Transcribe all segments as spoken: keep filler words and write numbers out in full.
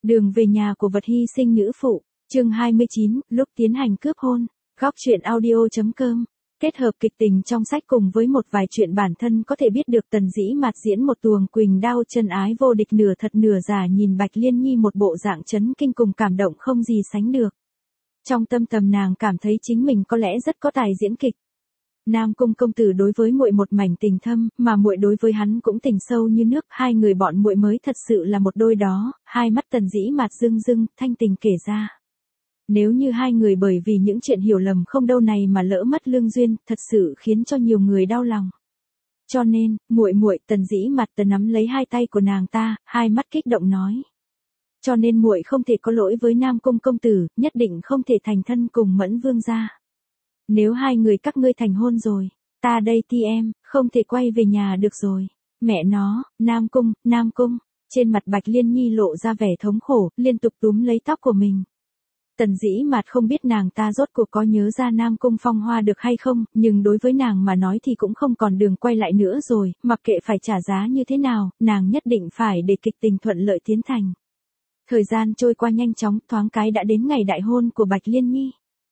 Đường về nhà của vật hy sinh nữ phụ, chương hai mươi chín, lúc tiến hành cướp hôn, góc truyện audio.com. Kết hợp kịch tình trong sách cùng với một vài chuyện bản thân có thể biết được Tần Dĩ Mạt diễn một tuồng quỳnh đao chân ái vô địch nửa thật nửa giả, nhìn Bạch Liên Nhi một bộ dạng chấn kinh cùng cảm động không gì sánh được. Trong tâm tầm nàng cảm thấy chính mình có lẽ rất có tài diễn kịch. Nam Cung công tử đối với muội một mảnh tình thâm, mà muội đối với hắn cũng tình sâu như nước, hai người bọn muội mới thật sự là một đôi đó. Hai mắt Tần Dĩ Mạt rưng rưng, thanh tình kể ra. Nếu như hai người bởi vì những chuyện hiểu lầm không đâu này mà lỡ mất lương duyên, thật sự khiến cho nhiều người đau lòng. Cho nên, muội muội, Tần Dĩ Mạt tờ nắm lấy hai tay của nàng ta, hai mắt kích động nói. Cho nên muội không thể có lỗi với Nam Cung công tử, nhất định không thể thành thân cùng Mẫn Vương gia. Nếu hai người các ngươi thành hôn rồi, ta đây ti em, không thể quay về nhà được rồi. Mẹ nó, Nam Cung, Nam Cung, trên mặt Bạch Liên Nhi lộ ra vẻ thống khổ, liên tục túm lấy tóc của mình. Tần Dĩ Mạt không biết nàng ta rốt cuộc có nhớ ra Nam Cung Phong Hoa được hay không, nhưng đối với nàng mà nói thì cũng không còn đường quay lại nữa rồi, mặc kệ phải trả giá như thế nào, nàng nhất định phải để kịch tình thuận lợi tiến thành. Thời gian trôi qua nhanh chóng, thoáng cái đã đến ngày đại hôn của Bạch Liên Nhi.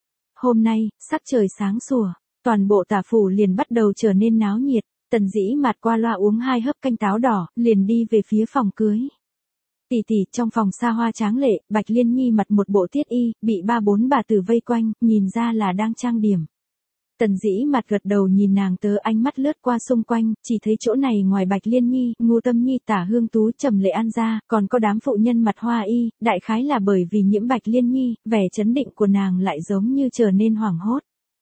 Hôm nay, sắc trời sáng sủa, toàn bộ Tả phủ liền bắt đầu trở nên náo nhiệt, Tần Dĩ Mạt qua loa uống hai hớp canh táo đỏ, liền đi về phía phòng cưới. Tỷ tỷ, trong phòng xa hoa tráng lệ, Bạch Liên Nhi mặc một bộ tiết y, bị ba bốn bà tử vây quanh, nhìn ra là đang trang điểm. Tần Dĩ Mạt gật đầu nhìn nàng tớ, ánh mắt lướt qua xung quanh, chỉ thấy chỗ này ngoài Bạch Liên Nhi, Ngô Tâm Nhi, Tả Hương Tú, Trầm Lệ An ra, còn có đám phụ nhân mặt hoa y, đại khái là bởi vì nhiễm Bạch Liên Nhi, vẻ chấn định của nàng lại giống như trở nên hoảng hốt.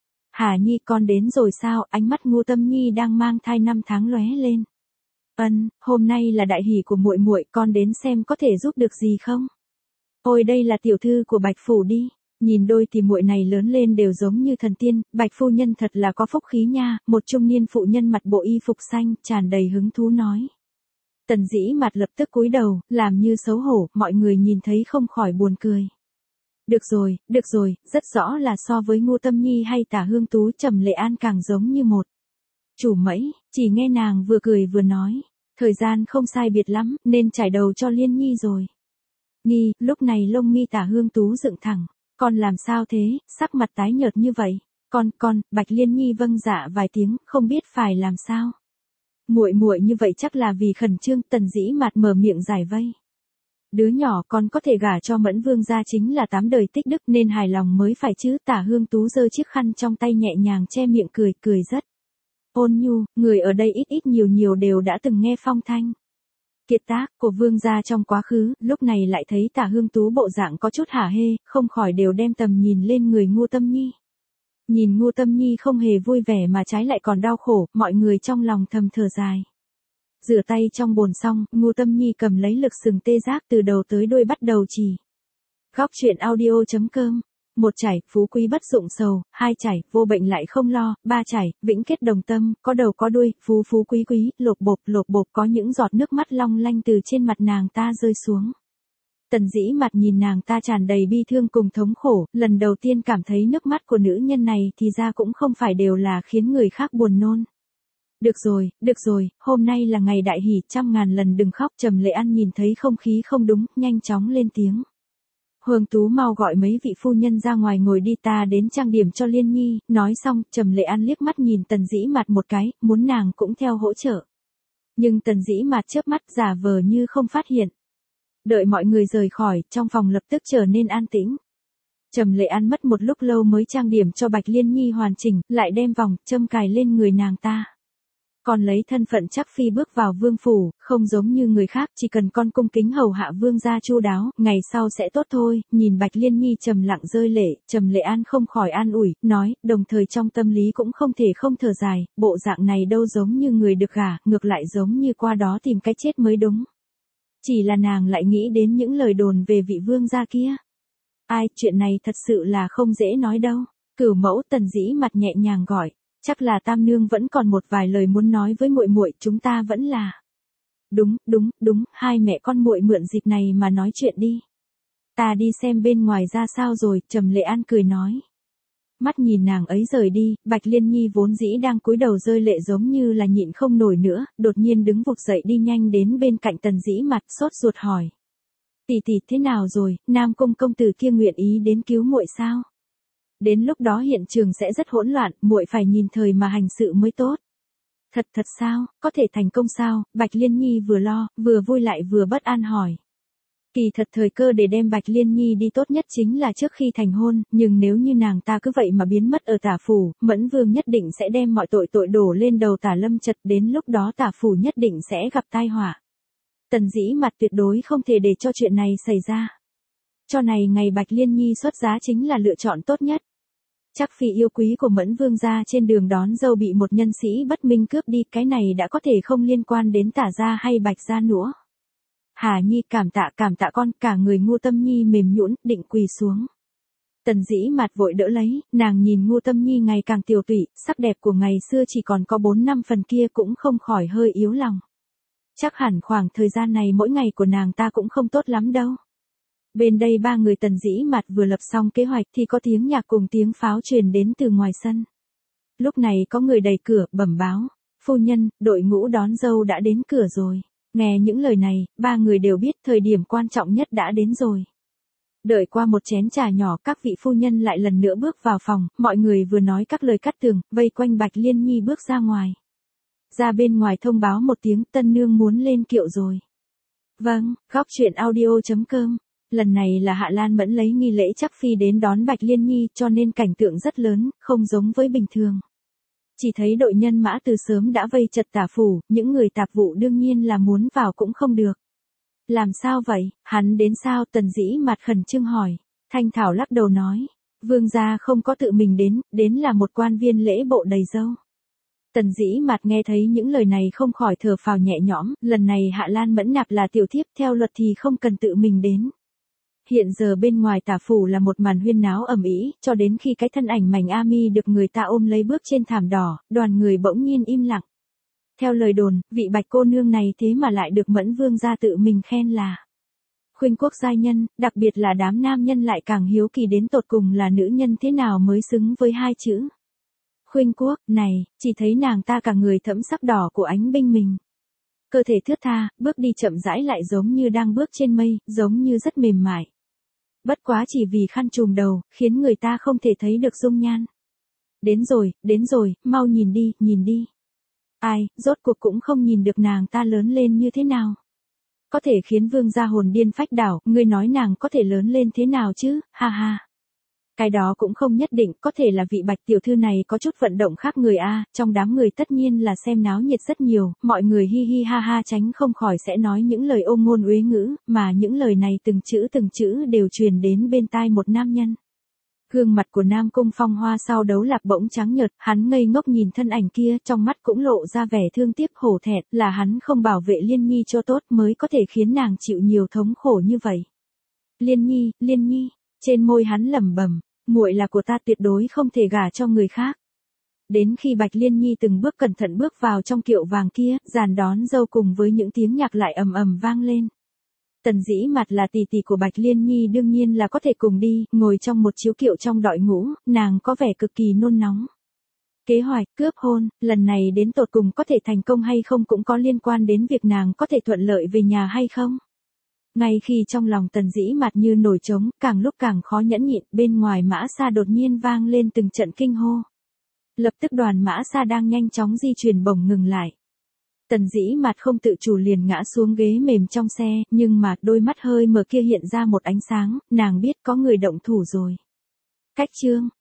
Hà Nhi, con đến rồi sao? Ánh mắt Ngô Tâm Nhi đang mang thai năm tháng lóe lên. Ân, hôm nay là đại hỷ của muội muội, con đến xem có thể giúp được gì không? Ôi, đây là tiểu thư của Bạch phủ đi. Nhìn đôi thì muội này lớn lên đều giống như thần tiên, Bạch phu nhân thật là có phúc khí nha, một trung niên phụ nhân mặc bộ y phục xanh, tràn đầy hứng thú nói. Tần Dĩ Mạt lập tức cúi đầu, làm như xấu hổ, mọi người nhìn thấy không khỏi buồn cười. Được rồi, được rồi, rất rõ là so với Ngô Tâm Nhi hay Tả Hương Tú, Trầm Lệ An càng giống như một. Chủ mẫy, chỉ nghe nàng vừa cười vừa nói, thời gian không sai biệt lắm, nên trải đầu cho Liên Nhi rồi. Nhi, lúc này lông mi Tả Hương Tú dựng thẳng. Con làm sao thế, sắc mặt tái nhợt như vậy? Con, con, Bạch Liên Nhi vâng dạ vài tiếng, không biết phải làm sao. Muội muội như vậy chắc là vì khẩn trương, Tần Dĩ Mạt mở miệng giải vây. Đứa nhỏ con có thể gả cho Mẫn Vương gia chính là tám đời tích đức nên hài lòng mới phải chứ. Tả Hương Tú giơ chiếc khăn trong tay nhẹ nhàng che miệng cười, cười rất ôn nhu, người ở đây ít ít nhiều nhiều đều đã từng nghe phong thanh kiệt tác của vương gia trong quá khứ, lúc này lại thấy Tả Hương Tú bộ dạng có chút hả hê, không khỏi đều đem tầm nhìn lên người Ngô Tâm Nhi. Nhìn Ngô Tâm Nhi không hề vui vẻ mà trái lại còn đau khổ, mọi người trong lòng thầm thở dài. Rửa tay trong bồn xong, Ngô Tâm Nhi cầm lấy lực sừng tê giác từ đầu tới đuôi bắt đầu chỉ. Góc truyện audio.com. Một chảy, phú quý bất dụng sầu, hai chảy, vô bệnh lại không lo, ba chảy, vĩnh kết đồng tâm, có đầu có đuôi, phú phú quý quý, lột bột lột bột, có những giọt nước mắt long lanh từ trên mặt nàng ta rơi xuống. Tần Dĩ Mạt nhìn nàng ta tràn đầy bi thương cùng thống khổ, lần đầu tiên cảm thấy nước mắt của nữ nhân này thì ra cũng không phải đều là khiến người khác buồn nôn. Được rồi, được rồi, hôm nay là ngày đại hỷ, trăm ngàn lần đừng khóc. Trầm Lệ An nhìn thấy không khí không đúng, nhanh chóng lên tiếng. Hương Tú mau gọi mấy vị phu nhân ra ngoài ngồi đi, ta đến trang điểm cho Liên Nhi. Nói xong, Trầm Lệ An liếc mắt nhìn Tần Dĩ Mạt một cái, muốn nàng cũng theo hỗ trợ. Nhưng Tần Dĩ Mạt chớp mắt giả vờ như không phát hiện. Đợi mọi người rời khỏi, trong phòng lập tức trở nên an tĩnh. Trầm Lệ An mất một lúc lâu mới trang điểm cho Bạch Liên Nhi hoàn chỉnh, lại đem vòng châm cài lên người nàng ta. Còn lấy thân phận chắc phi bước vào vương phủ, không giống như người khác, chỉ cần con cung kính hầu hạ vương gia chu đáo, ngày sau sẽ tốt thôi. Nhìn Bạch Liên Nhi trầm lặng rơi lệ, Trầm Lệ An không khỏi an ủi, nói, đồng thời trong tâm lý cũng không thể không thở dài, bộ dạng này đâu giống như người được gả, ngược lại giống như qua đó tìm cái chết mới đúng. Chỉ là nàng lại nghĩ đến những lời đồn về vị vương gia kia. Ai, chuyện này thật sự là không dễ nói đâu. Cửu mẫu, Tần Dĩ Mạt nhẹ nhàng gọi. Chắc là tam nương vẫn còn một vài lời muốn nói với muội muội, chúng ta vẫn là. Đúng, đúng, đúng, hai mẹ con muội mượn dịp này mà nói chuyện đi. Ta đi xem bên ngoài ra sao rồi, Trầm Lệ An cười nói. Mắt nhìn nàng ấy rời đi, Bạch Liên Nhi vốn dĩ đang cúi đầu rơi lệ giống như là nhịn không nổi nữa, đột nhiên đứng vụt dậy đi nhanh đến bên cạnh Tần Dĩ Mạt, sốt ruột hỏi. Tỷ tỷ thế nào rồi, Nam Cung công tử kia nguyện ý đến cứu muội sao? Đến lúc đó hiện trường sẽ rất hỗn loạn, muội phải nhìn thời mà hành sự mới tốt. Thật thật sao, có thể thành công sao? Bạch Liên Nhi vừa lo, vừa vui lại vừa bất an hỏi. Kỳ thật thời cơ để đem Bạch Liên Nhi đi tốt nhất chính là trước khi thành hôn, nhưng nếu như nàng ta cứ vậy mà biến mất ở Tả phủ, Mẫn Vương nhất định sẽ đem mọi tội tội đổ lên đầu Tả Lâm Chật, đến lúc đó Tả phủ nhất định sẽ gặp tai họa. Tần Dĩ Mặt tuyệt đối không thể để cho chuyện này xảy ra. Cho này ngày Bạch Liên Nhi xuất giá chính là lựa chọn tốt nhất. Chắc phi yêu quý của Mẫn Vương gia trên đường đón dâu bị một nhân sĩ bất minh cướp đi, cái này đã có thể không liên quan đến Tả gia hay Bạch gia nữa. Hà Nhi cảm tạ cảm tạ con, cả người Ngô Tâm Nhi mềm nhũn, định quỳ xuống. Tần Dĩ Mặt vội đỡ lấy, nàng nhìn Ngô Tâm Nhi ngày càng tiều tụy, sắc đẹp của ngày xưa chỉ còn có bốn năm phần kia cũng không khỏi hơi yếu lòng. Chắc hẳn khoảng thời gian này mỗi ngày của nàng ta cũng không tốt lắm đâu. Bên đây ba người Tần Dĩ Mặt vừa lập xong kế hoạch thì có tiếng nhạc cùng tiếng pháo truyền đến từ ngoài sân. Lúc này có người đẩy cửa, bẩm báo. Phu nhân, đội ngũ đón dâu đã đến cửa rồi. Nghe những lời này, ba người đều biết thời điểm quan trọng nhất đã đến rồi. Đợi qua một chén trà nhỏ, các vị phu nhân lại lần nữa bước vào phòng, mọi người vừa nói các lời cắt tường, vây quanh Bạch Liên Nhi bước ra ngoài. Ra bên ngoài thông báo một tiếng, tân nương muốn lên kiệu rồi. Vâng, góc truyện audio chấm com. Lần này là Hạ Lan Mẫn lấy nghi lễ chắc phi đến đón Bạch Liên Nhi, cho nên cảnh tượng rất lớn, không giống với bình thường. Chỉ thấy đội nhân mã từ sớm đã vây chật Tả phủ, những người tạp vụ đương nhiên là muốn vào cũng không được. Làm sao vậy, hắn đến sao? Tần Dĩ Mặt khẩn trương hỏi. Thanh Thảo lắc đầu nói, vương gia không có tự mình đến, đến là một quan viên lễ bộ đầy dâu. Tần Dĩ Mặt nghe thấy những lời này không khỏi thở phào nhẹ nhõm, lần này Hạ Lan Mẫn nạp là tiểu thiếp, theo luật thì không cần tự mình đến. Hiện giờ bên ngoài Tả phủ là một màn huyên náo ầm ĩ, cho đến khi cái thân ảnh mảnh A Mi được người ta ôm lấy bước trên thảm đỏ, đoàn người bỗng nhiên im lặng. Theo lời đồn, vị Bạch cô nương này thế mà lại được Mẫn Vương gia tự mình khen là khuynh quốc giai nhân, đặc biệt là đám nam nhân lại càng hiếu kỳ đến tột cùng là nữ nhân thế nào mới xứng với hai chữ khuynh quốc. Này, chỉ thấy nàng ta cả người thẫm sắc đỏ của ánh binh mình. Cơ thể thướt tha, bước đi chậm rãi lại giống như đang bước trên mây, giống như rất mềm mại. Bất quá chỉ vì khăn trùm đầu, khiến người ta không thể thấy được dung nhan. Đến rồi, đến rồi, mau nhìn đi, nhìn đi. Ai, rốt cuộc cũng không nhìn được nàng ta lớn lên như thế nào. Có thể khiến vương gia hồn điên phách đảo, ngươi nói nàng có thể lớn lên thế nào chứ, ha ha. Cái đó cũng không nhất định, có thể là vị Bạch tiểu thư này có chút vận động khác người a, trong đám người tất nhiên là xem náo nhiệt rất nhiều, mọi người hi hi ha ha tránh không khỏi sẽ nói những lời ôm ngôn uế ngữ, mà những lời này từng chữ từng chữ đều truyền đến bên tai một nam nhân. Gương mặt của Nam Cung Phong Hoa sau đấu lạc bỗng trắng nhợt, hắn ngây ngốc nhìn thân ảnh kia, trong mắt cũng lộ ra vẻ thương tiếc hổ thẹn, là hắn không bảo vệ Liên Nhi cho tốt mới có thể khiến nàng chịu nhiều thống khổ như vậy. Liên Nhi, Liên Nhi, trên môi hắn lẩm bẩm, muội là của ta, tuyệt đối không thể gả cho người khác. Đến khi Bạch Liên Nhi từng bước cẩn thận bước vào trong kiệu vàng kia, dàn đón dâu cùng với những tiếng nhạc lại ầm ầm vang lên. Tần Dĩ Mặt là tỷ tỷ của Bạch Liên Nhi đương nhiên là có thể cùng đi, ngồi trong một chiếu kiệu trong đội ngũ, nàng có vẻ cực kỳ nôn nóng. Kế hoạch cướp hôn, lần này đến tột cùng có thể thành công hay không cũng có liên quan đến việc nàng có thể thuận lợi về nhà hay không. Ngay khi trong lòng Tần Dĩ Mặt như nổi trống, càng lúc càng khó nhẫn nhịn, bên ngoài Mã Sa đột nhiên vang lên từng trận kinh hô. Lập tức đoàn Mã Sa đang nhanh chóng di chuyển bỗng ngừng lại. Tần Dĩ Mặt không tự chủ liền ngã xuống ghế mềm trong xe, nhưng mà đôi mắt hơi mở kia hiện ra một ánh sáng, nàng biết có người động thủ rồi. Cách chương,